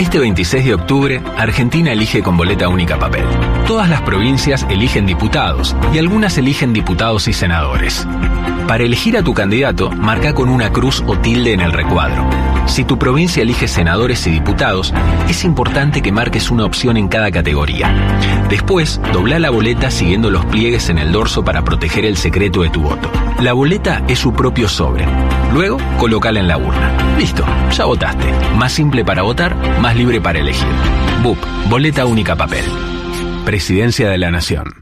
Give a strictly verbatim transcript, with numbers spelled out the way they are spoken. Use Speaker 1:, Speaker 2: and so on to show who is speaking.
Speaker 1: Este veintiséis de octubre, Argentina elige con boleta única papel. Todas las provincias eligen diputados y algunas eligen diputados y senadores. Para elegir a tu candidato, marca con una cruz o tilde en el recuadro. Si tu provincia elige senadores y diputados, es importante que marques una opción en cada categoría. Después, dobla la boleta siguiendo los pliegues en el dorso para proteger el secreto de tu voto. La boleta es su propio sobre. Luego, colócala en la urna. Listo, ya votaste. Más simple para votar, más libre para elegir. B U P, boleta única papel. Presidencia de la Nación.